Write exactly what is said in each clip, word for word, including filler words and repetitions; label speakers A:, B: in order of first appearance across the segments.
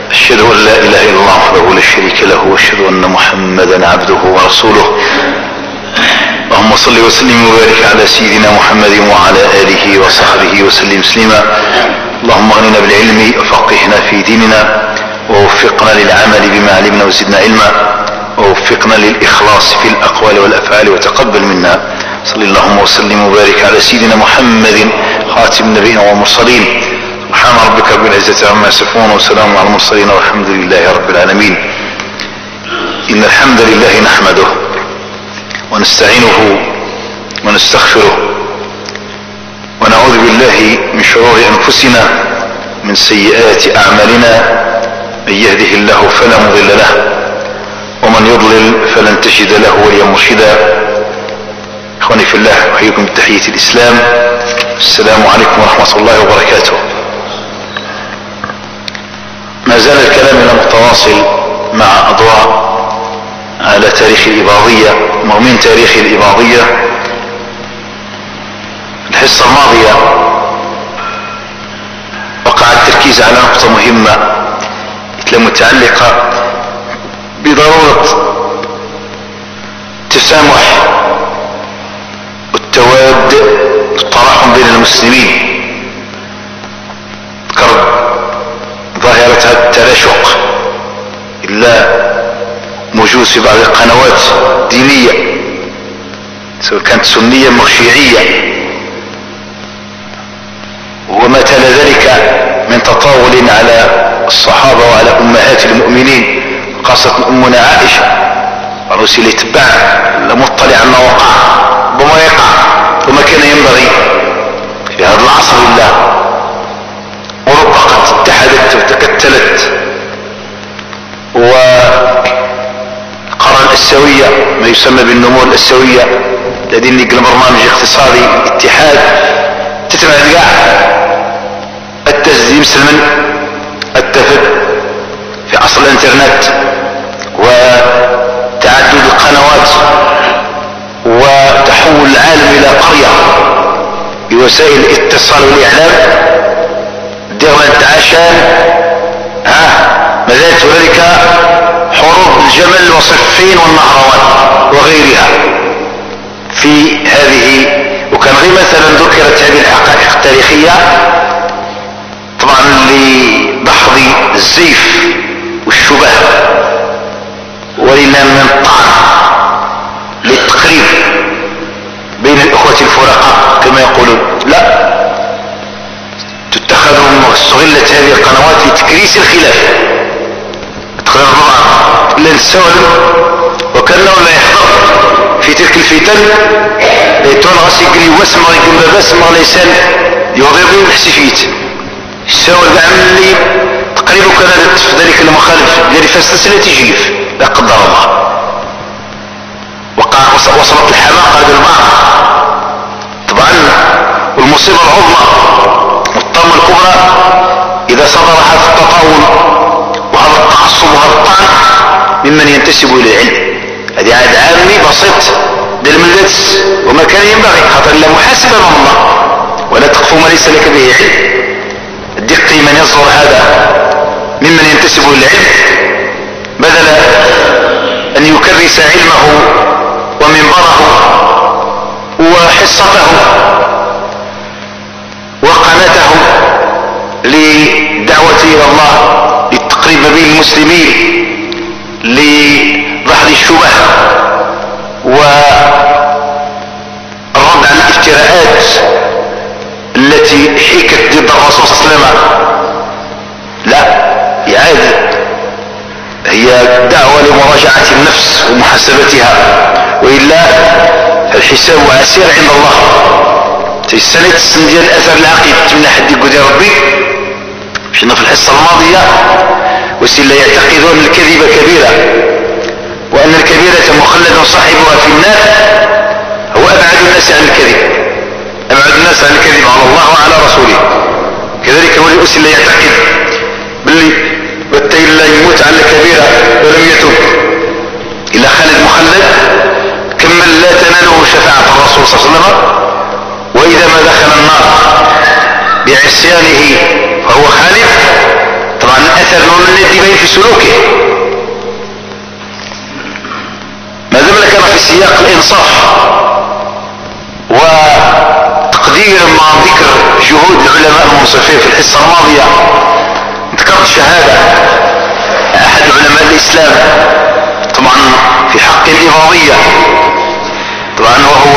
A: أشهد أن لا إله إلا الله وحده لا شريك له وأشهد أن محمدا عبده ورسوله. اللهم صل وسلم وبارك على سيدنا محمد وعلى آله وصحبه وسلم تسليما. اللهم اغننا بالعلم وفقهنا في ديننا ووفقنا للعمل بما علمنا وزدنا علما ووفقنا للإخلاص في الأقوال والأفعال وتقبل منا. صلى اللهم وسلم وبارك على سيدنا محمد خاتم النبيين والمرسلين. سبحان ربك رب العزة عما يصفون وسلام على المرسلين والحمد لله رب العالمين. إن الحمد لله نحمده ونستعينه ونستغفره ونعوذ بالله من شرور أنفسنا من سيئات أعمالنا. من يهده الله فلا مضل له ومن يضلل فلن تجد له وليا مرشدا. إخواني في الله أحييكم بتحية الإسلام. السلام عليكم ورحمة الله وبركاته. ما زال الكلام متواصل مع أضواء على تاريخ الإباضية ومن تاريخ الإباضية. الحصة الماضية وقع التركيز على نقطة مهمة متعلقة بضرورة التسامح والتواد والتراحم بين المسلمين. ذكرت ظاهرة التراشق إلا موجود في بعض القنوات الدينية سواء كانت سنية أو شيعية، وما تلا ذلك من تطاول على الصحابة وعلى أمهات المؤمنين، خاصة أمنا عائشة الرسول يتبع لمطلع عما وقع وما يقع وما كان ينبغي في هذا العصر الله. أوروبا قد اتحدت وتكتلت وقرن الأسيوية ما يسمى بالنمو الأسيوية الذي نقل برنامج اقتصادي اتحاد تتبع القاع التسديم سلمن التفت في عصر الانترنت وتعدد القنوات وتحول العالم الى قرية بوسائل الاتصال والاعلام. ديرنا عشان ها مازالت هنالك حروب الجمل وصفين والنهروان وغيرها في هذه. وكان غير مثلا ذكرت هذه الحقائق التاريخية طبعا لدحض الزيف والشبه ولنا من طعن للتقريب بين الأخوة الفرقاء كما يقولون. لا، تتخذ واستغلت هذه القنوات لتكريس الخلاف تقرير بعض إلا نستوعب وكأنه لا يحضر في تلك الفتن ليتون غاسي يقول واسمر يقول باسمر ليسان يضرب الحسيفيت الساوى العملي تقريبا كانت في ذلك المخالف الذي فاستسلة تجيف لا قدر الله. وقع وصلت الحماقة بالبعض طبعا. والمصيبة العظمى والطامة الكبرى إذا صدر هذا التطاول وهذا التعصب وهذا الطعن ممن ينتسب إلى العلم. هذه عاد عامي بسيط للمدرس وما كان ينبغي خاطر لا محاسبة من الله ولا تقف ما ليس لك به علم. الدقي من يصدر هذا ممن ينتسب للعلم بدل أن يكرس علمه ومنبره وحصته وقناته لدعوة إلى الله للتقريب بين المسلمين لضحض الشبه والرد على الافتراءات التي حكت ضد الرسول صلى الله عليه وسلم. لا، إعادة هي دعوة لمراجعة النفس ومحاسبتها وإلا الحساب عسير عند الله. السنة السنة ديال الأثر العقيد من حد يقول يا ربي شنا في الحصة الماضية وسيلا يعتقدون الكذبة كبيرة وأن الكبيرة مخلد صاحبها في النار هو أبعد الناس عن الكذب أبعد الناس عن الكذب على الله وعلى رسوله. كذلك هو الأسل لا يعتقد باللي بالتالي لا يموت على الكبيرة ولم يتوب إلا خالد مخلد كمل لا تناله شفاعة الرسول صلى الله عليه وسلم. وإذا ما دخل النار بعصيانه فهو خالد طبعا اثر نوع من الندبين في سلوكه ما دام كان في سياق الانصاف وتقدير مع ذكر جهود العلماء المنصفين. في الحصة الماضية ذكرت شهادة احد علماء الاسلام طبعا في حق الإباضية، طبعا وهو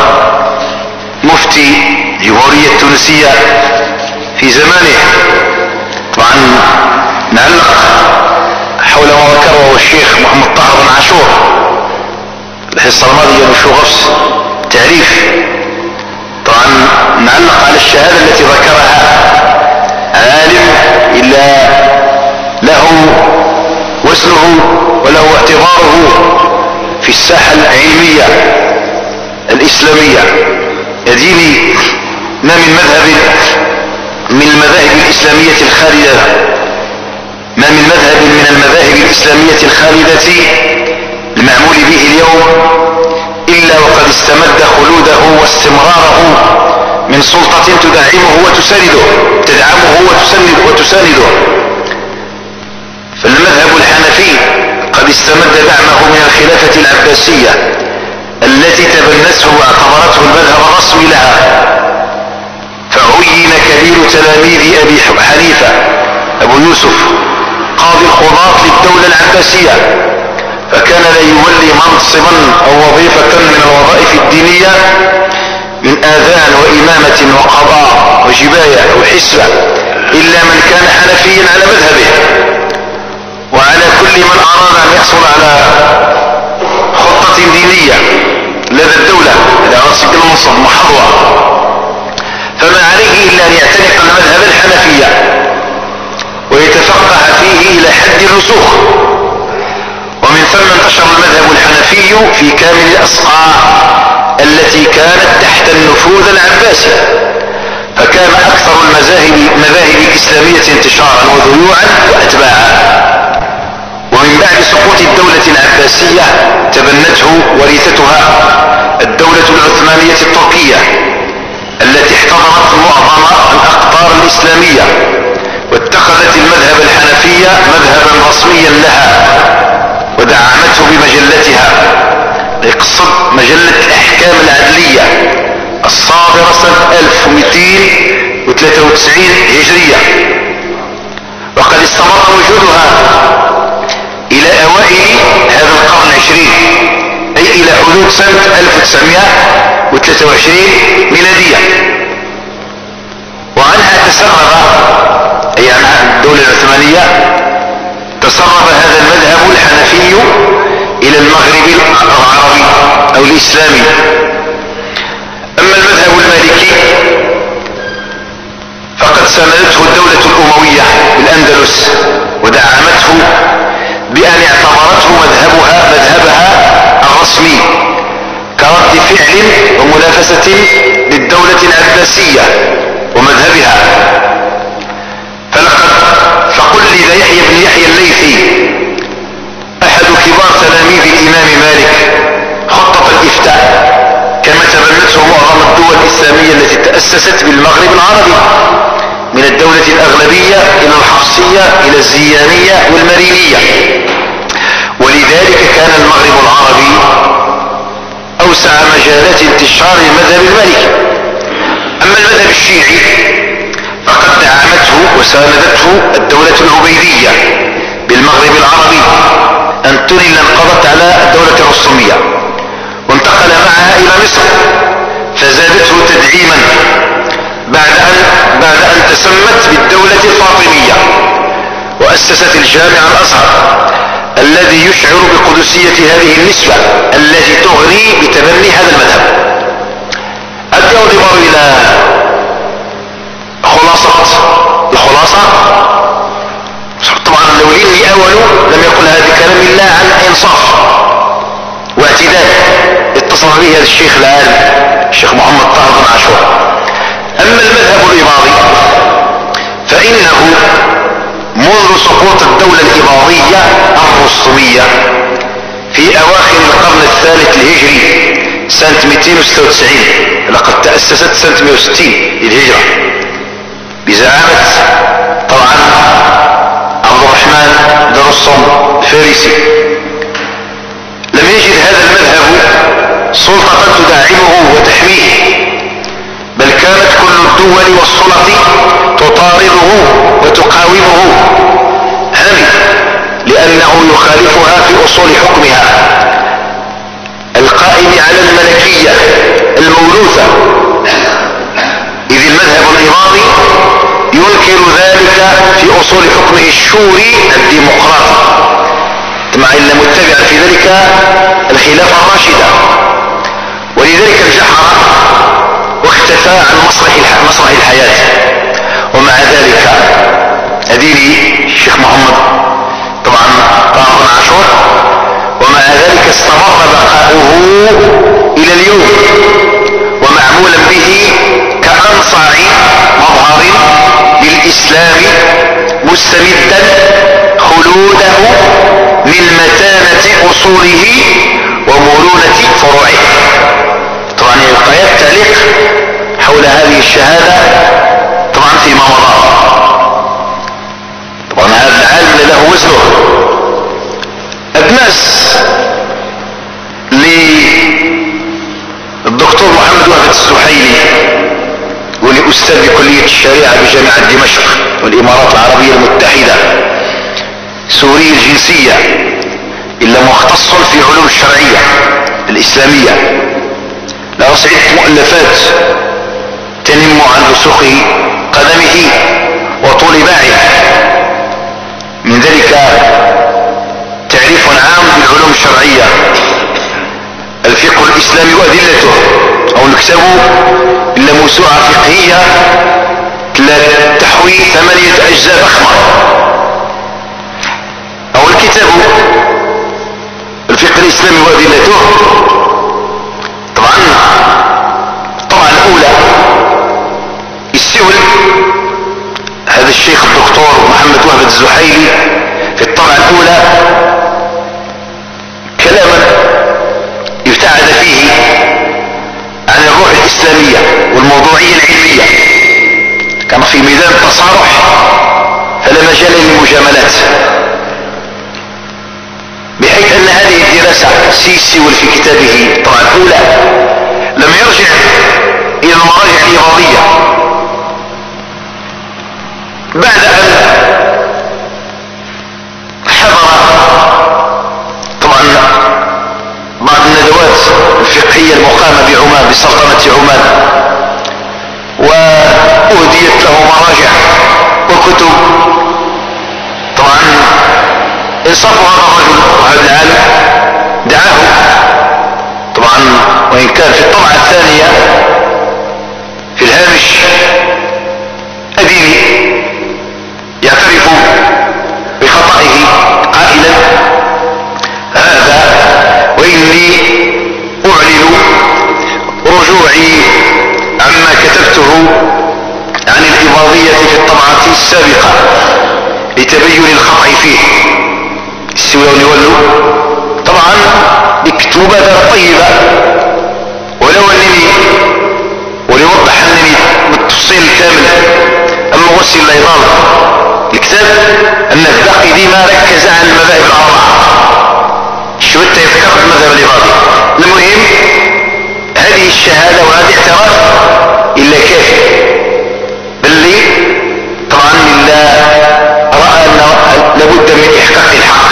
A: مفتي الجمهورية التونسية في زمانه. طبعا نعلق حول ما ذكره الشيخ محمد طاهر بن عاشور الحصة الماضية بشو غفص تعريف. طبعا نعلق على الشهادة التي ذكرها عالم إلا له وزنه وله اعتباره في الساحة العلمية الإسلامية. يديني ما من مذهب من المذاهب الإسلامية الخالدة ما من مذهب من المذاهب الإسلامية الخالدة المعمول به اليوم إلا وقد استمد خلوده واستمراره من سلطة تدعمه وتسانده تدعمه وتسند وتسانده. فالمذهب الحنفي قد استمد دعمه من الخلافة العباسية التي تبنته واعتبرته المذهب الرسمي لها، فعين كبير تلاميذ أبي حنيفة أبو يوسف قاضي القضاة للدولة العباسية، فكان لا يولي منصبا أو وظيفة من الوظائف الدينية من آذان وإمامة وقضاء وجباية وحسبة إلا من كان حنفيا على مذهبه. وعلى كل من أراد أن يحصل على خطة دينية لدى الدولة إلى رأس المنصب محظوة فما عليه إلا أن يعتنق المذهب الحنفية ويتفقه فيه إلى حد الرسوخ. ومن ثم انتشر المذهب الحنفي في كامل الأصقاع التي كانت تحت النفوذ العباسي، فكان أكثر المذاهب المذاهب الإسلامية انتشارا وذيوعا وأتباعا. ومن بعد سقوط الدولة العباسية تبنته ورثتها الدولة العثمانية التركية التي احتضنت معظم الأقطار الإسلامية واتخذت المذهب الحنفية مذهبا رسميا لها ودعمته بمجلتها، يقصد مجلة الأحكام العدلية الصادرة سنة ألف ومئتين وثلاثة وتسعين هجرية. وقد استمر وجودها إلى أوائل هذا القرن العشرين أي إلى حدود سنة ألف وتسعمائة وثلاثة وعشرين ميلادية. وعنها تسرب أي عنها الدولة العثمانية تسرب هذا المذهب الحنفي إلى المغرب العربي أو الإسلامي. أما المذهب المالكي فقد ساندته الدولة الأموية بالأندلس ودعمته بأن اعتبرته مذهبها مذهبها الرسمي كرد فعل ومنافسة للدولة العباسية ومذهبها. فلقد فقلد يحيى بن يحيى الليثي أحد كبار تلاميذ الإمام مالك خطة الإفتاء كما تبنته معظم الدول الإسلامية التي تأسست بالمغرب العربي من الدولة الأغلبية إلى الحفصية إلى الزيانية والمرينية. ولذلك كان المغرب العربي أوسع مجالات انتشار المذهب المالكي. أما المذهب الشيعي فقد دعمته وساندته الدولة العبيدية بالمغرب العربي أن تنل انقضت على الدولة الرسومية وانتقل معها إلى مصر فزادته تدعيما بعد أن, بعد أن تسمت بالدولة الفاطمية وأسست الجامع الأزهر الذي يشعر بقدسية هذه النسبة التي تغني بتبني هذا المذهب. أدي أنظر إلى خلاصة الخلاصة. طبعا لو لي أول لم يقل هذا الكلام إلا عن إنصاف واعتدال اتصل به هذا الشيخ العالم الشيخ محمد طاهر بن عاشور. أما المذهب الإباضي فإنه منذ سقوط الدولة الإباضية الرسومية في أواخر القرن الثالث الهجري سنة مئتين وستة وتسعين لقد تأسست سنة مئة وستين للهجرة بزعامة طبعا سليمان بن رستم الفارسي لم يجد هذا المذهب سلطة تدعمه وتحميه، بل كانت كل الدول والسلط تطارده وتقاومه هامي، لأنه يخالفها في أصول حكمها القائم على الملكية الموروثة، إذ المذهب الإمامي ينكر ذلك في أصول حكمه الشوري الديمقراطي، مع أن متبع في ذلك الخلافة الراشدة، ولذلك انجحر واختفى عن مسرح مسرح الحياة. ومع ذلك أديني الشيخ محمد طبعا طه بن عاشور، ومع ذلك استمر بقاؤه إلى اليوم ومعمولا به كأنصع مظهر للإسلام، مستمدا خلوده من متانة أصوله ومرونة فروعه. طبعا يبقى التعليق حول هذه الشهادة طبعا فيما مضى. طبعا هذا العالم له وزنه. أدناس للدكتور محمد وهبة الزحيلي واللي أستاذ بكلية الشريعة بجامعة دمشق والإمارات العربية المتحدة، سوري الجنسية إلا مختص في علوم الشرعية الإسلامية، له عدة مؤلفات تنم عن رسوخ قدمه وطول باعه، من ذلك تعريف عام بالعلوم الشرعية، الفقه الإسلامي وأدلته، أو نكتبه إلا موسوعة فقهية تحوي ثمانية أجزاء ضخمة، أو الكتاب الفقه الإسلامي وأدلته. طبعا الطبعة الأولى استولى هذا الشيخ الدكتور محمد وهبة الزحيلي في الطبعة الأولى كلاما ابتعد فيه عن الروح الإسلامية والموضوعية العلمية، كان في ميدان التصارح فلا مجال للمجاملات، بحيث أن هذه الدراسة سيسول في كتابه الطبعة الأولى لم يرجع إلى المراجع الإيرادية بعد أن حضر طبعا بعض الندوات الفقهية المقامة بعمان بسلطنة عمان، وأهديت له مراجع وكتب. طبعا انصاف هذا الرجل وهذا العالم دعاه طبعا، وإن كان في الطبعة الثانية في الهامش أديني يعترف بخطئه قائلا هذا وإني أعلن رجوعي عما كتبته عن الإباضية في الطبعة السابقة لتبين الخطأ فيه. السويون يولوا طبعا بكتوبة طيبة، ولو أنني وليوضح أنني بالتفصيل الكامل أما وصل الإيضاح الكتاب أن الدقي ديما ركز عن المذاهب الأربعة، شو انت يذكر المذهب الإيضاحي. المهم هذه الشهادة وهذا اعتراف إلا كافي، باللي طبعا إلا رأى أنه لابد من إحقاق الحق.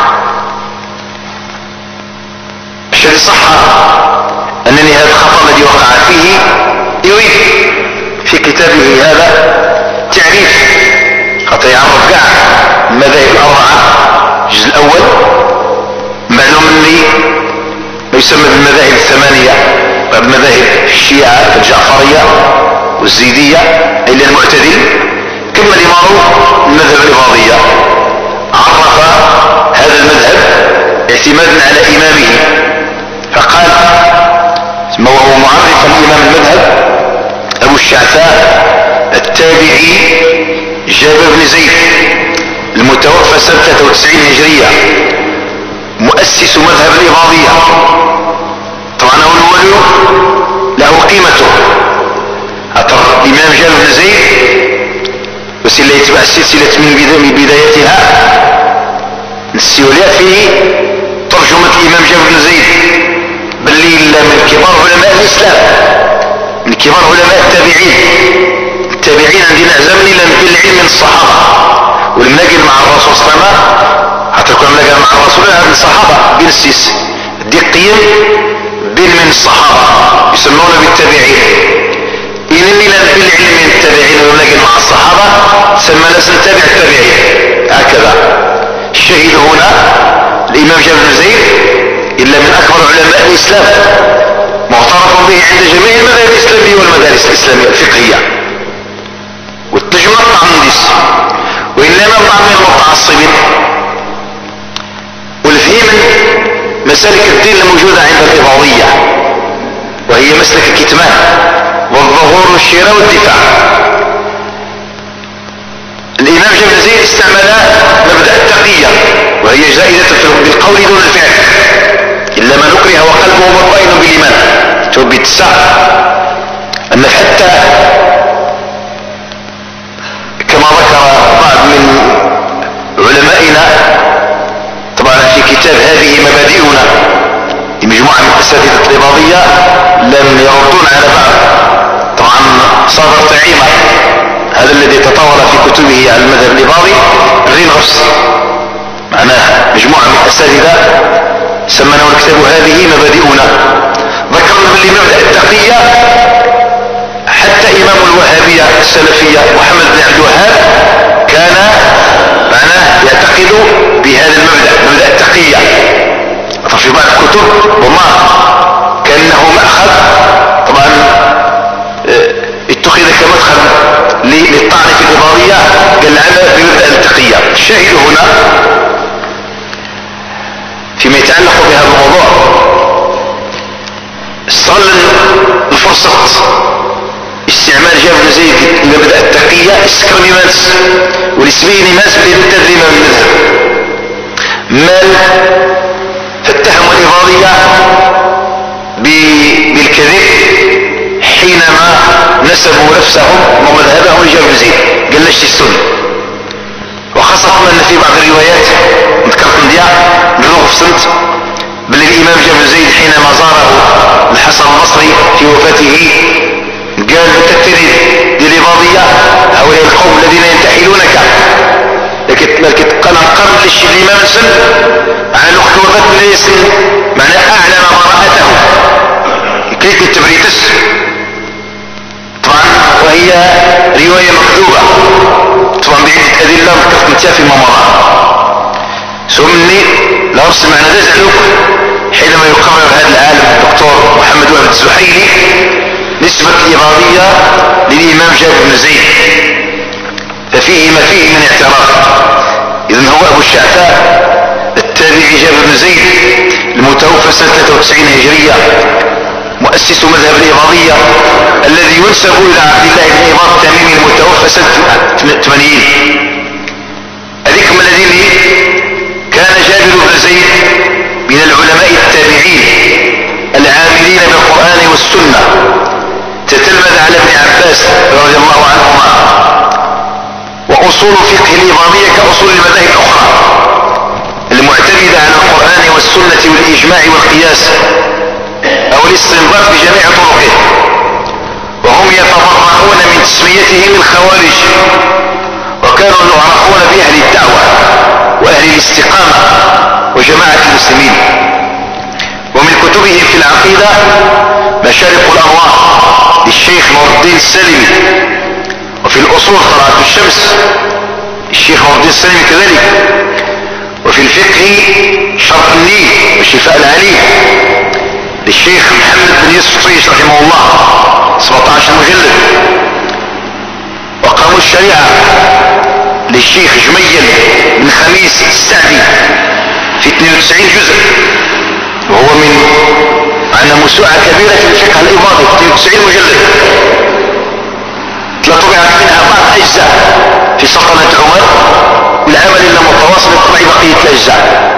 A: الشيء صح أنني هذا الخطأ الذي وقع فيه يريد في كتابه هذا تعريف حتى يعرف كاع المذاهب الأربعة. الجزء الأول معلوم أني ما يسمى بالمذاهب الثمانية، بمذاهب الشيعة الجعفرية والزيدية إلى المعتدل، كما الإمام المذهب الإباضية عرف هذا المذهب اعتمادا على إمامه فقال ما وهو معرف الإمام المذهب أبو الشعثاء التابعي جابر بن زيد المتوفى سنة ثلاثة وتسعين هجرية، مؤسس مذهب الإباضية. طبعا هو الولي له قيمته. الإمام جابر بن زيد بس اللي يتبع السلسلة من بدايتها السيولية فيه ترجمة الإمام جابر بن زيد باللي من كبار علماء الإسلام، من كبار علماء التابعين. التابعين عندنا أعزمني لم بالعلم من الصحابة، والمناقل مع الرسول صلى الله عليه وسلم حتى كنا مناقل مع الرسول من الصحابة بين السيس الدقيم بين من الصحابة يسمون بالتابعين. إنني لم بالعلم من التابعين والمناقل مع الصحابة سمى ناس نتابع التابعين هكذا. الشهيد هنا الإمام جابر بن زيد إلا من أكبر علماء الإسلام، معترف به عند جميع المذاهب الإسلامية والمدارس الإسلامية الفقهية، والتجمع الطعنديس، وإنما بعض من المتعصبين والفهم مسالك الدين الموجودة عند الإباضية، وهي مسلك الكتمان والظهور والشراء والدفاع. الإمام جابر بن زيد استعمل مبدأ التقية، وهي زائدة بالقول دون الفعل، إلا من أكره وقلبه مطمئن بالإيمان. توبي تسع أن حتى كما ذكر بعض من علمائنا طبعا في كتاب هذه مبادئنا لمجموعة من أساتذة الإباضية لم يردون على بعض، طبعا صادر تعيمة هذا الذي تطاول في كتبه على المذهب الإباضي غير نفس معناه مجموعة من الأساتذة سمناه الكتاب هذه مبادئنا. ذكرنا باللي مبدأ التقية حتى إمام الوهابية السلفية محمد بن عبد الوهاب كان معناه يعتقد بهذا المبدأ، مبدأ التقية. في بعض الكتب وما كأنه مأخذ طبعا اتخذ كمدخل للطعن في الإباضية قال العمل بمبدأ التقية. الشاهد هنا فيما يتعلق بهذا الموضوع استغل الفرصة استعمال جابر بن زيد لمبدأ التقية استكرم ناس والاسمين ناس بالتدريب من المذهب مال فاتهموا الإباضية بالكذب حينما نسبوا نفسهم ومذهبهم لجابر بن زيد قال ليش السنة، وخاصة أن في بعض الروايات ذكرت نديع نروح في سنة بل الإمام جابر بن زيد حينما زاره الحسن البصري في وفاته قال بتتريد للإباضية هؤلاء القوم الذين ينتحلونك، لكن قال انقرن للشيء الإمام السن على الوقت وفاة ليس معنى أعلم براءته كيف التبريتس طبعا، وهي رواية مكذوبة طبعا بعدة أدلة ذكرت نتيا في الممرات. سمني لا أرسل معنى ذا زعلوك حينما يقرر هذا العالم الدكتور محمد وهب الزحيلي نسبة الإباضية للإمام جابر بن زيد، ففيه ما فيه من اعتراف. إذن هو أبو الشعثاء التابعي جابر بن زيد المتوفى سنة ثلاثة وتسعين هجرية مؤسس مذهب الإباضية الذي ينسب إلى عبد الله بن إباض التميمي المتوفى سنة ثمانين. أذكم الذين كان جابر بن زيد من العلماء التابعين العاملين بالقرآن والسنة، تتلمذ على ابن عباس رضي الله عنهما، وأصول فقه الإباضية كأصول المذاهب الأخرى المعتمدة على القرآن والسنة والإجماع والقياس أو الاستنباط بجميع طرقه، وهم يتبرؤون من تسميتهم الخوارج، وكانوا يعرفون بأهل الدعوة وأهل الاستقامة وجماعة المسلمين. ومن كتبهم في العقيدة مشارق الأنوار للشيخ نور الدين السالمي، وفي الأصول طلعت الشمس الشيخ نور الدين السالمي كذلك، وفي الفقه شرح النيل وشفاء العليل للشيخ محمد بن يوسف الطريش رحمه الله سبعة عشر مجلد، وقاموا الشريعة للشيخ جميل بن خميس السعدي في اثنين وتسعين جزء، وهو من عنا موسوعة كبيرة في الفقه الإباضي اثنين وتسعين مجلد، طبعت منها بعض أجزاء في سلطنة عمر والعمل إلا متواصل طبع بقية الأجزاء.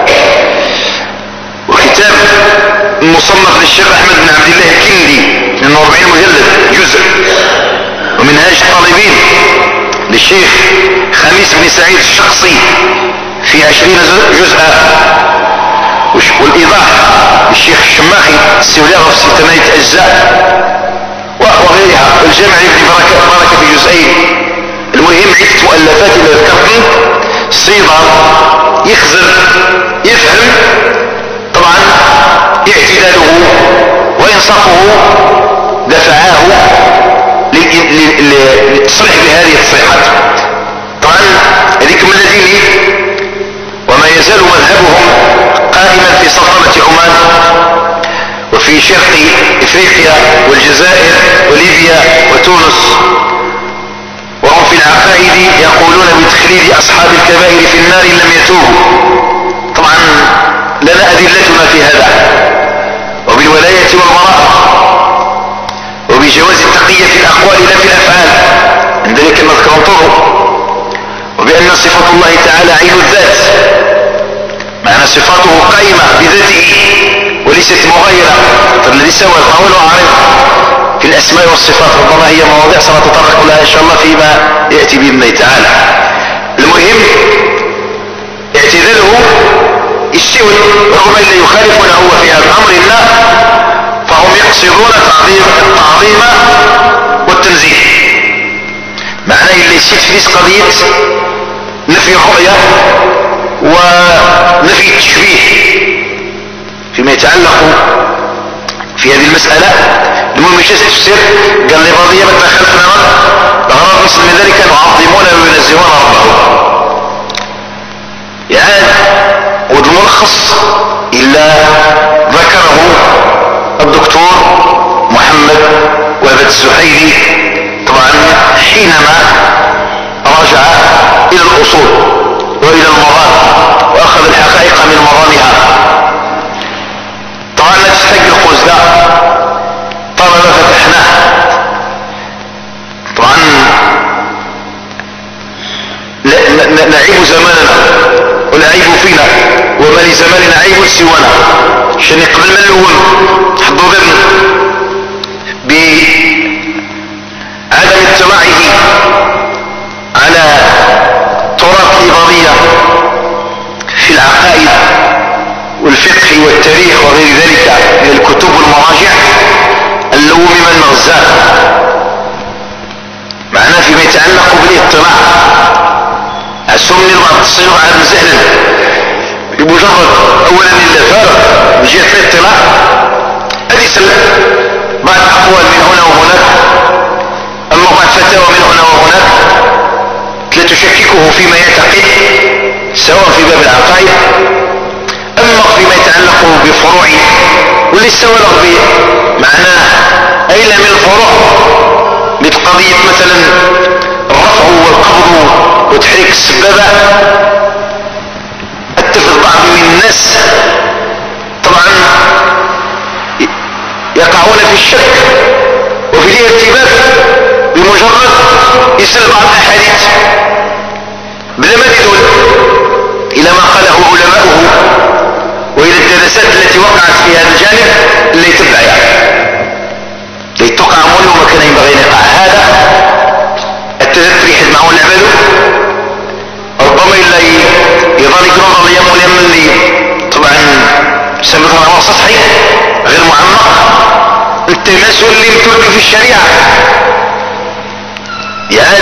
A: وكتاب مصنف للشيخ أحمد بن عبد الله الكندي من أربعين مجلد جزء، ومنهاج الطالبين للشيخ خميس بن سعيد الشخصي في عشرين جزءا، والإيضاح للشيخ الشماخي السيوليغ في ثمانية أجزاء وغيرها، والجامع لابن بركة, بركة في جزئين. المهم عدة مؤلفات اللي ذكرتني صيغة يخزن يفهم طبعا اعتداله وإنصافه دفعاه للتصريح بهذه التصريحات. طبعا هذيك من الذين وما يزال مذهبهم قائما في سلطنة عمان وفي شرق افريقيا والجزائر وليبيا وتونس، وهم في العقائد يقولون بتخليد اصحاب الكبائر في النار ان لم يتوبوا. طبعا لنا ادلتنا في هذا، وبالولاية والبراءة، وبجواز التقية في الاقوال لا في الافعال، عند ذلك نذكر انظروا، وبان صفة الله تعالى عين الذات، معنى صفاته قائمة بذاته وليست مغايرة، فالذي سوى القول وعرض في الاسماء والصفات، ربما هي مواضيع سنتطرق لها ان شاء الله فيما يأتي بإذن الله تعالى. المهم اعتداله استوى رغم ان لا يخالفون هو في هذا الامر الا فهم يقصدون تعظيم التعظيم والتنزيه. معناه اللي يسيت في قضية نفي الرؤية ونفي التشبيه فيما يتعلق في هذه المسألة. المهم يجلس التفسير قال لي بضية ما تدخلتنا الأغراض مثل من ذلك يعظمون وينزهون ربهم. يعني والملخص إلا ذكره الدكتور محمد وهبة الزحيلي طبعا حينما رجع إلى الأصول وإلى المرام وأخذ الحقائق من مرامها. طبعا لا تستحق القوس ده طالما فتحناه. طبعا نعيب زماننا والعيب فينا وما لزماننا عيب سوانا، عشان قبل ما نلوم حضوا بالنا بعدم اطلاعه على تراث الإباضية في العقائد والفقه والتاريخ وغير ذلك من الكتب والمراجع اللوم من مغزاه. معناه فيما يتعلق بالاطلاع أسمني بعض الصيغ على سهلا بمجرد أولا إلا فارغ من جهة الاطلاع هذه سلة بعض أقوال من هنا وهناك، أما بعض فتاوى من هنا وهناك لا تشككه فيما يعتقد سواء في باب العقائد أما فيما يتعلق بفروع واللي استوى به معناه أين من الفروع مثل قضية مثلا الرفع والقبض وتحريك السبابة. اتفق بعض من الناس طبعا يقعون في الشك وفي الارتباك بمجرد يسأل بعض الأحاديث بلا ما تدل إلى ما قاله علماؤه وإلى الدراسات التي وقعت في هذا الجانب اللي يتبع يعني ليتوقع مولو ما كان ينبغي أن يقع. هذا التذكر يحد معه العمل ربما إلا يظل يقرون اليوم واليوم اللي طبعا سمثنا هو سطحي غير معمق التماثل اللي يمتلك في الشريعة يعني.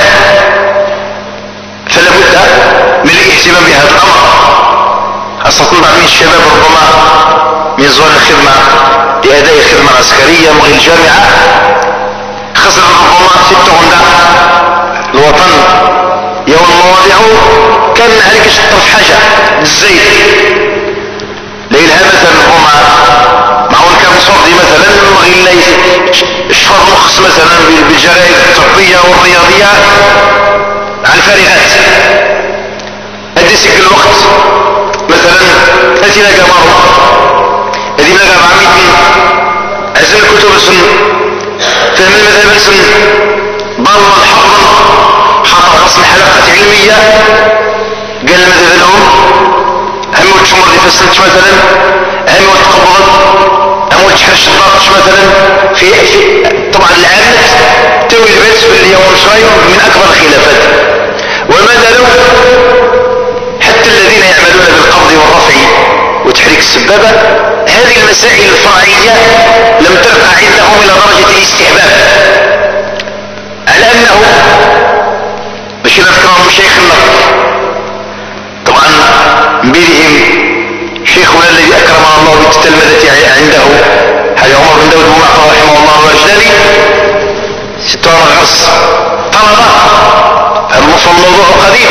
A: فلا بد من الاهتمام بهذا الأمر، خاصة بعض من الشباب ربما من زوال الخدمة لأداء الخدمة العسكرية وغير الجامعة خسر ربما في التغنى الوطن يوم مواضعه كان عليك تطرف حاجة بالزيت ليلها مثلا ربما معون كان صردي مثلا وإلا يشفر مخص مثلا بالجرائد الطبية والرياضية عن فارغات أدسك الوقت مثلا أتي لك مرة أدي لك بعميد عزم الكتب السن فهم المذهب السن بالله الحفظ حضر غصن حلقة علمية قال المذهب لهم هم وتشمر دي فسنت مثلا هم وتقبض أمول تحرش الضغط مثلا في, في طبعا العامة توي البيت في اليوم شوية من أكبر الخلافات. وماذا لو حتى الذين يعملون بالقبض والرفع وتحريك السبابة هذه المسائل الفرعية لم ترفع عندهم إلى درجة الاستحباب، على أنه باش نذكرهم شيخنا طبعا بينهم شيخنا الذي أكرمنا الله بالتلمذة عنده حاج عمر بن داود بن معطى رحمه الله الأجدري ستار غرس طلبة الموضوع قديم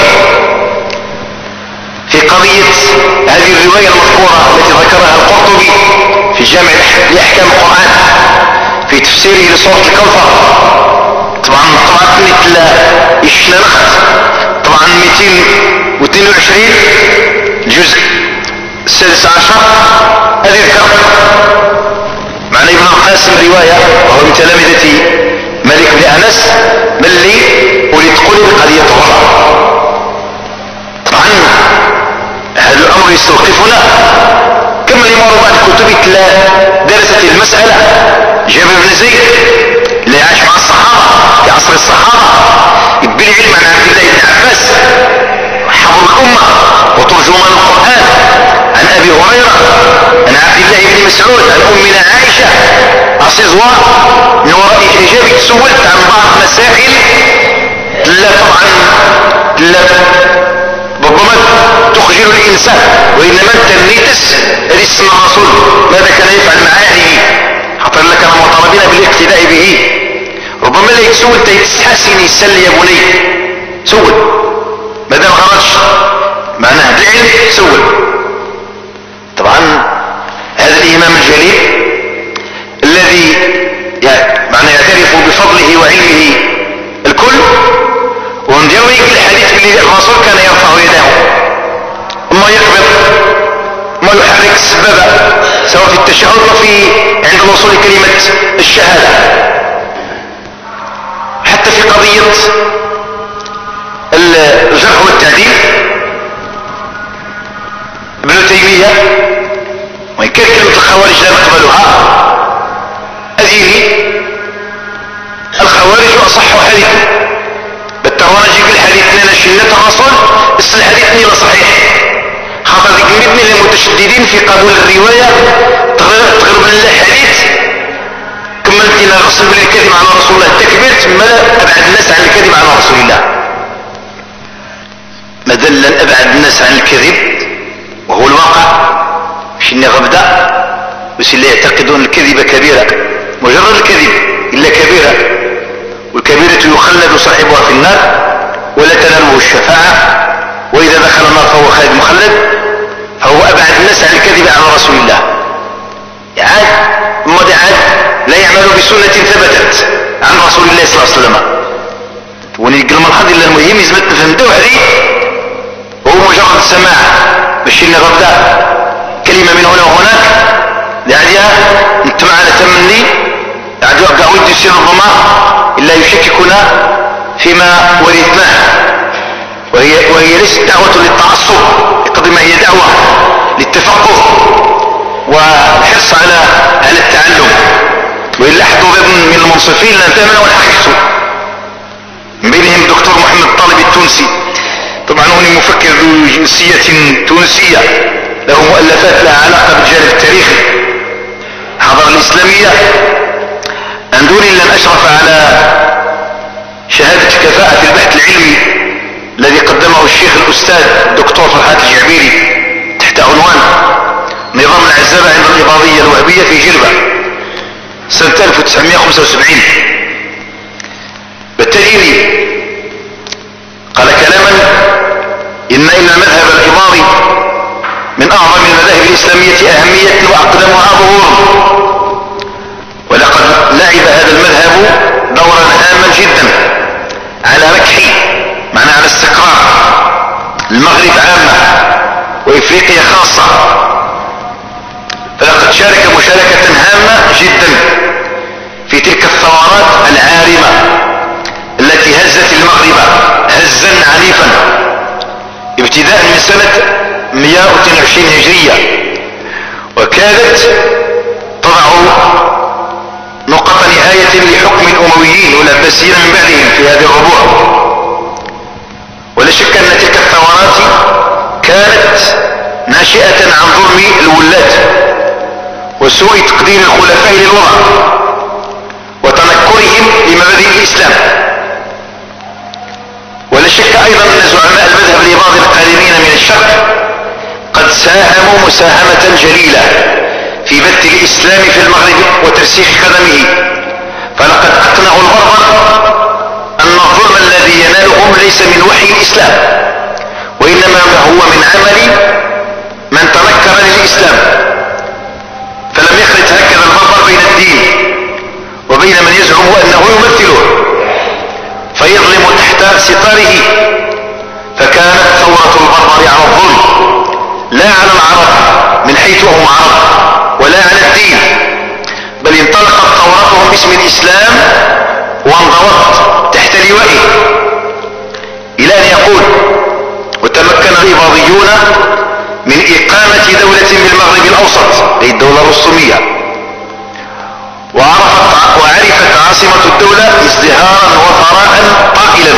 A: في قضية هذه الرواية المذكورة التي ذكرها القرطبي في جامع لأحكام القرآن في تفسيره لسورة الكوثر. طبعا طبعا مثل الشنخت طبعا مئتين واثنين وعشرين الجزء السادس عشر هذه ذكر معنى ابن القاسم رواية وهو من تلامذة مالك بن أنس بل لي أريد قولي بقضية الرفع. طبعا هذا الأمر يستوقفنا كما لمر بعض الكتب تلا درست المسألة. جابر بن زيد اللي عاش مع الصحابة في عصر الصحابة يبي العلم عن عبد الله بن عباس حبر الأمة وترجمان القرآن، عن أبي هريرة عن عبد الله بن مسعود عن أمنا عائشة أصيزوار من وراء حجابي تسولت عن بعض مسائل لا طبعا لا ربما تخجل الإنسان، وإنما أنت النيتس رسم الرسول ماذا كان يفعل مع أهله حتى لك مطالبين بالاقتداء به. ربما لا يتسول تيتسحسن يسلي يا بني سول ماذا ما خرجش معناه العلم سول. طبعا هذا الإمام الجليل الذي معنى يعترف بفضله وعلمه الكل ومجاوي الحديث باللي الرسول كان يرفع يده وما يقبض ما يحرك السبابة سواء في التشهد وفي عند الوصول لكلمة الشهادة. حتى في قضية الجرح والتعديل ابن تيمية وإن كان كلمة الخوارج لا نقبلها هذه الخوارج أصح حديث بالتراجع بالحديث لنا شنة الرسول بس الحديث نيلا صحيح خاطر ذيك مبني للمتشددين في قبول الرواية تغرب لله حديث كملت إلى غصب بالكذب على رسول الله تكبرت ما أبعد الناس عن الكذب على رسول الله مدلا أبعد الناس عن الكذب وهو الواقع مش إني غبدة بس اللي يعتقدون الكذب كبيرة مجرد الكذب إلا كبيرة والكبيرة يخلد صاحبها في النار ولا تناله الشفاعة وإذا دخل النار فهو خالد مخلد فهو أبعد الناس عن الكذب على رسول الله. عاد ماذا عاد لا يعمل بسنة ثبتت عن رسول الله صلى الله عليه وسلم ونقل الملحظ إلا المهم يزمت نفهم ده وحدي وهو مجرد سماع باش نغبدا كلمة من هنا وهناك لعدها انت معنا تمني عدو أبقى ودي يصير الضماء إلا يشككنا فيما ورثناه وهي, وهي ليست دعوة للتعصب بقدر ما هي دعوة للتفقه والحرص على على التعلم. وإلا أحد من المنصفين لن تأمن والحقيقة من بينهم الدكتور محمد الطالب التونسي طبعا هو مفكر ذو جنسية تونسية له مؤلفات لها علاقة بالجانب التاريخي الحضارة الإسلامية أندوني لن أشرف على شهادة كفاءة في البحث العلمي الذي قدمه الشيخ الأستاذ الدكتور فرحات الجعبيري تحت عنوان نظام العزابة عند الإباضية الوهبية في جلبة سنة ألف وتسعمائة وخمسة وسبعين. بالتالي قال كلاما إن إن المذهب الإباضي من أعظم المذاهب الإسلامية أهمية وأقدمها ظهورا ولقد لعب هذا المذهب دورا هاما جدا على ركح معنى على استقرار المغرب عامة وإفريقيا خاصة فلقد شارك مشاركة هامة جدا في تلك الثورات العارمة التي هزت المغرب هزا عنيفا ابتداء من سنة مئة واثنين وعشرين هجرية وكادت تضع يضع نقطة نهاية لحكم الأمويين والعباسيين من بعدهم في هذه الربوع. ولا شك أن تلك الثورات كانت ناشئة عن ظلم الولاة وسوء تقدير الخلفاء للوضع وتنكرهم لمبادئ الإسلام. ولا شك أيضا أن زعماء المذهب الإباضي القادمين من الشرق قد ساهموا مساهمة جليلة في بث الإسلام في المغرب وترسيخ قدمه، فلقد أقنعوا الغرب أن الظلم الذي ينالهم ليس من وحي الإسلام، وإنما هو من عمل من تنكر للإسلام. فلم يخلط هكذا البربر بين الدين وبين من يزعم أنه يمثله فيظلم تحت ستاره. فكانت ثورة البربر على الظلم لا على العرب من حيث هم عرب ولا على الدين، بل انطلقت ثورتهم باسم الإسلام وانضوت تحت لوائه، إلى أن يقول: وتمكن الإباضيون من إقامة دولة بالمغرب الأوسط أي الدولة الرسومية، وعرفت, وعرفت عاصمة الدولة ازدهارا وثراء طائلا،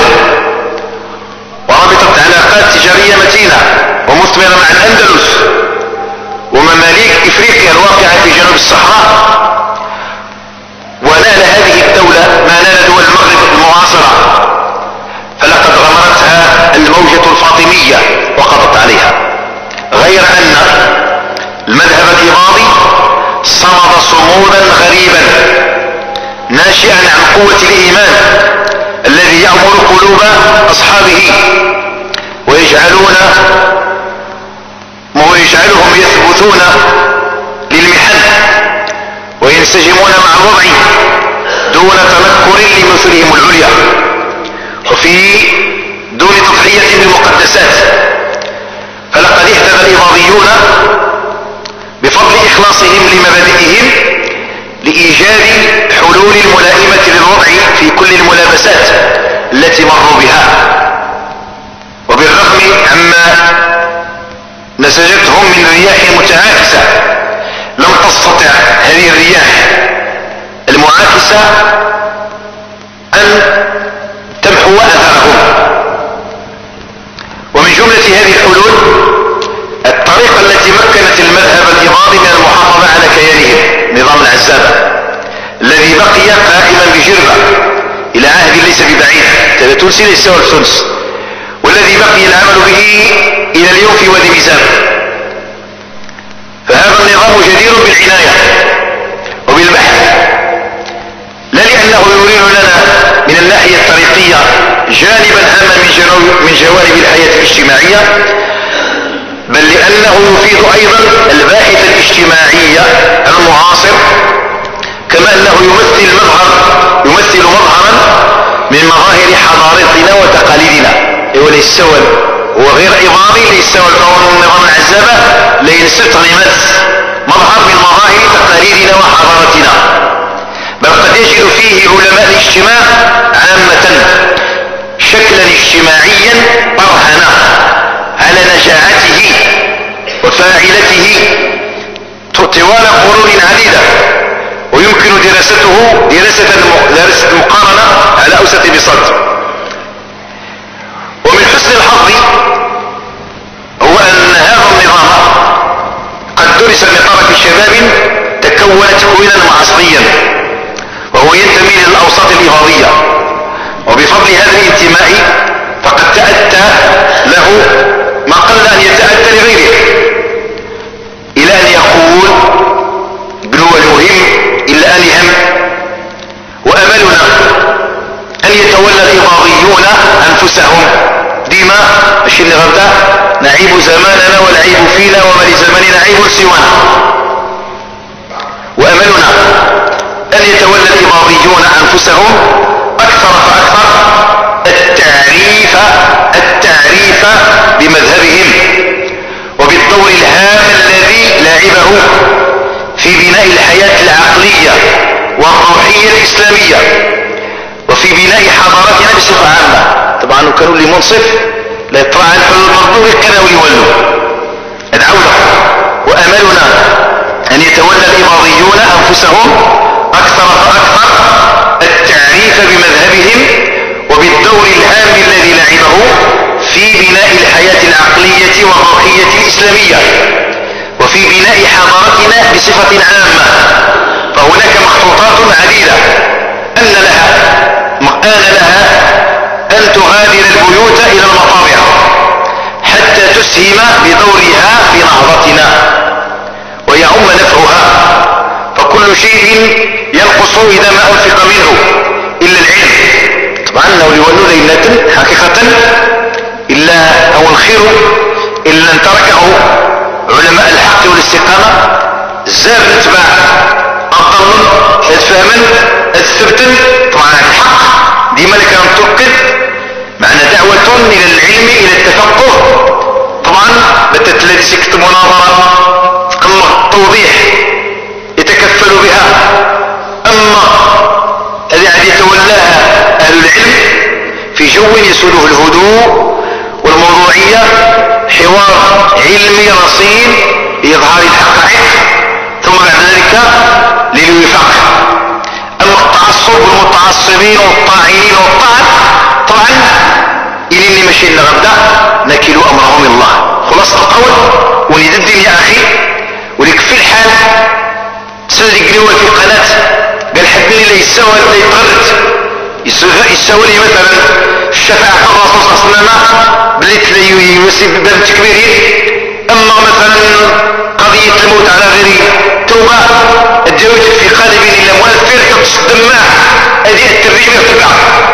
A: وربطت علاقات تجارية متينة ومثمرة مع الأندلس ومماليك إفريقيا الواقعة في جنوب الصحراء. ونال هذه الدولة ما نال دول المغرب المعاصرة، فلقد غمرتها الموجة الفاطمية وقضت عليها، غير أن المذهب الإباضي صمد صمودا غريبا ناشئا عن قوة الإيمان الذي يأمر قلوب أصحابه ويجعلون ويجعلهم يثبتون للمحن وينسجمون مع الوضع دون تنكر لمثلهم العليا وفي دون تضحية بالمقدسات. فلقد اهتدى الإباضيون بفضل إخلاصهم لمبادئهم لإيجاد حلول ملائمة للوضع في كل الملابسات التي مروا بها، وبالرغم عما نسجتهم من رياح متعاكسة لم تستطع هذه الرياح المعاكسة أن تمحو أثرهم. ومن جملة هذه الحلول الطريقة التي مكنت المذهب الإباضي من المحافظة على كيانهم، نظام العزابة الذي بقي قائما بجربة إلى عهد ليس ببعيد، تونسي ليس هو التونس، والذي بقي العمل به إلى اليوم في وادي ميزان. فهذا النظام جدير بالعناية وبالبحث، لا لأنه يريد لنا من الناحية الطريقية جانبا هاما من جوانب الحياة الاجتماعية، بل لأنه يفيد أيضا الباحث الاجتماعي المعاصر، كما أنه يمثل مظهر يمثل مظهرا من مظاهر حضارتنا وتقاليدنا. وليس هو غير إباضي، ليس هو نظام العزابة، ليس تغنمت مظهر من مظاهر تقاليدنا وحضارتنا، بل قد يجد فيه علماء الاجتماع عامة شكلا اجتماعيا برهنا على نجاعته وفاعلته طوال قرون عديدة، ويمكن دراسته دراسة دراسة مقارنة على أوسط بساط. ومن حسن الحظ هو أن هذا النظام قد درس من طرف شباب تكون تكوينا معصريا، وهو ينتمي للأوساط الإباضية، وبفضل هذا الانتماء فقد تأتى له ما قل أن يتأتى لغيره، إلى أن يقول بلو المهم إلا أن يهم: وأملنا أن يتولى الإباضيون أنفسهم ديما الشيء غدا نعيب زماننا والعيب فينا وما لزماننا عيب سوانا. وأملنا أن يتولى الإباضيون أنفسهم أكثر فأكثر التعريف التعريف بمذهبهم وبالدور الهام الذي لعبه في بناء الحياة العقلية والروحية الإسلامية وفي بناء حضارتنا بصفة عامة. طبعا كانوا لي منصف لا يطلع الحلول المردود كانوا يولوا العودة. وأملنا أن يتولى الإباضيون أنفسهم أكثر فأكثر التعريف بمذهبهم وبالدور الهام الذي لعبه في بناء الحياة العقلية والروحية الإسلامية وفي بناء حضارتنا بصفة عامة. فهناك مخطوطات عديدة أن لها آن لها أن تغادر البيوت إلى المطابع حتى تسهم بدورها في نهضتنا ويعم نفعها. فكل شيء ينقص إذا ما أنفق منه إلا العلم. طبعا لو يولون إلا حقيقة إلا أو الخير إلا أن تركه علماء الحق والاستقامة زاد نتبع أقل أتفهمن أتثبتن. طبعا الحق ديما لك أن تؤكد معنى دعوة إلى العلم إلى التفقه. طبعا بتت الذي سكت مناظرة أما التوضيح يتكفل بها، أما الذي يتولاها أهل العلم في جو يسوده الهدوء والموضوعية، حوار علمي رصين لإظهار الحقائق ثم بعد ذلك للوفاق. أما التعصب والمتعصبين والطاعنين والطعن طبعا إلي اللي ماشي إلا غدا نكلوا أمرهم الله. خلاصة القول ولد الدين يا أخي ولك في الحال تسلق لي في قناة قال حبني لا يساوى لا يتغرد يساوى لي مثلا الشفاعة الرسول صلى الله عليه وسلم بليت لي يوسي بباب تكبيري. أما مثلا قضية الموت على غير توبة الجويت في قالب إلا مؤثر كتصدم معه هذه التربية يرتبع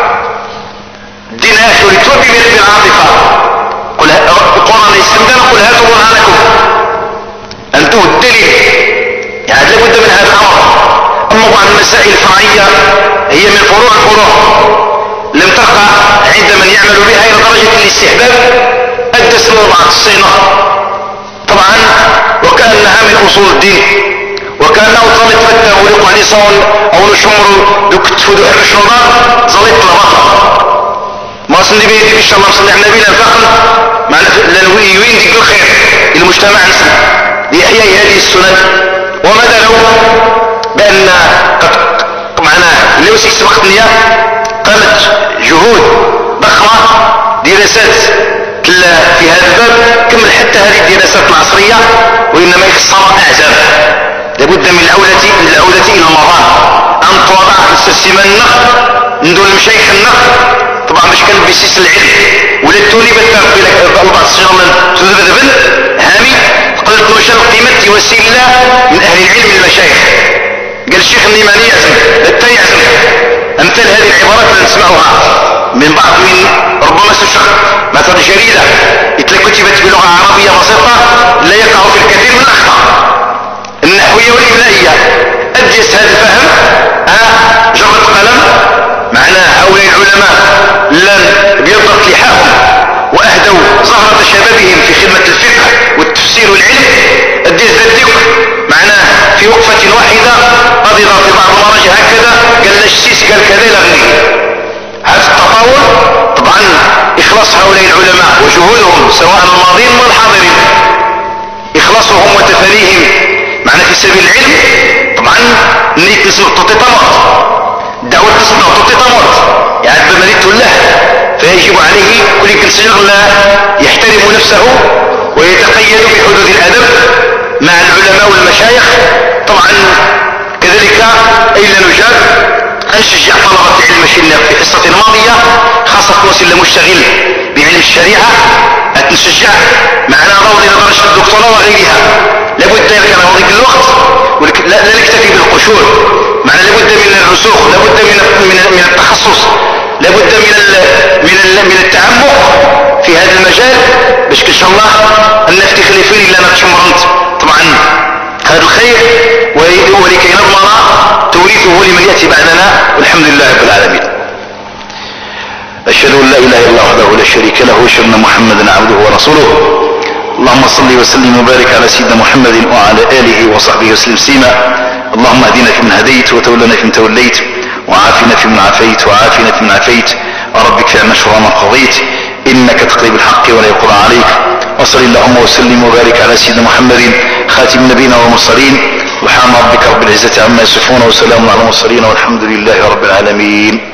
A: الدين آخر يتوبي من العاطفة. قل القرآن يستمدنا قل هاتوا برهانكم أنتم الدليل. يعني لابد من هذا الأمر. أما بعض المسائل الفرعية هي من فروع الفروع لم تقع عند من يعمل بها إلى درجة الاستحباب أدى سنة بعض الصينة طبعا وكأنها من أصول الدين وكأنه ظلت فتة ولقوا عليه صون أو نشمر دوك تفودوا حر الشنطان ظلت لبطة ما صندي بيدي بيش الله صلي على النبي لنفقل لنوي يوين ديك الخير المجتمع نسل لإحياء هذه السنن. وماذا لو بأن قد معناه لو سبقت نية قامت جهود ضخمة دراسات في هذا الباب كمل حتى هذه الدراسات العصرية وإنما يخصها أعزام. لابد من العودة من العودة إلى المضان أن توضع السلسلة النقد ندول المشايخ النقد طبعا باش كان بيسيس العلم ولا التوني بالتربي لك بعض الصغار من تذبذبن هامي قلت نوشل قيمة وسيلة من أهل العلم المشايخ. قال الشيخ النيماني يعزم التا يعزم أمثال هذه العبارات اللي نسمعها من بعض من ربما سشق مثلا جريدة كتبت بلغة عربية بسيطة لا يقع في الكثير من الأخطاء النحوية والإملائية. أديس هذا الفهم آه جرة قلم معناه هؤلاء العلماء لن بيضبط لحاهم وأهدوا زهرة شبابهم في خدمة الفقه والتفسير والعلم. أديس ذلك معناه في وقفة واحدة أضغط في بعض المراجع هكذا قال لشسيس قال كذا إلى غيره. هذا التطاول طبعا إخلاص هؤلاء العلماء وجهودهم سواء الماضين والحاضرين إخلاصهم وتفانيهم معنى في سبيل العلم. طبعا نريد نسمع توطي طموت دعوة تسمع توطي طموت يعني بمريد الله فيجب عليه كل كنسجر لا يحترم نفسه ويتقيد بحدود الأدب مع العلماء والمشايخ. طبعا كذلك أيلا نجاب أنشجع طلبة علم الشريعة في حصة الماضية خاصة وسيلة مشتغل بعلم الشريعة أتنشجع معنا ضوء إلى درجة الدكتوراه وغيرها. لابد يذكر هذيك الوقت لا نكتفي بالقشور معنا لابد من الرسوخ لابد من من من التخصص لابد من من من التعمق في هذا المجال باش ان شاء الله ان نفتي خليفين الا نتشمرنت طبعا هذا الخير ولكي نضمن توريثه لمن ياتي بعدنا والحمد لله رب العالمين. اشهد ان لا اله الا الله وحده لا شريك له واشهد ان محمدا عبده ورسوله. اللهم صل وسلم وبارك على سيدنا محمد وعلى اله وصحبه وسلم سيما. اللهم اهدنا فيمن هديت وتولنا فيمن توليت وعافنا فيمن عافيت وعافنا فيمن عافيت وربك فعلنا شر ما قضيت انك تقضي بالحق ولا يقضى عليك. وصل اللهم وسلم وبارك على سيدنا محمد خاتم نبينا والمرسلين سبحان ربك رب العزة عما يصفون وسلام على المرسلين والحمد لله رب العالمين.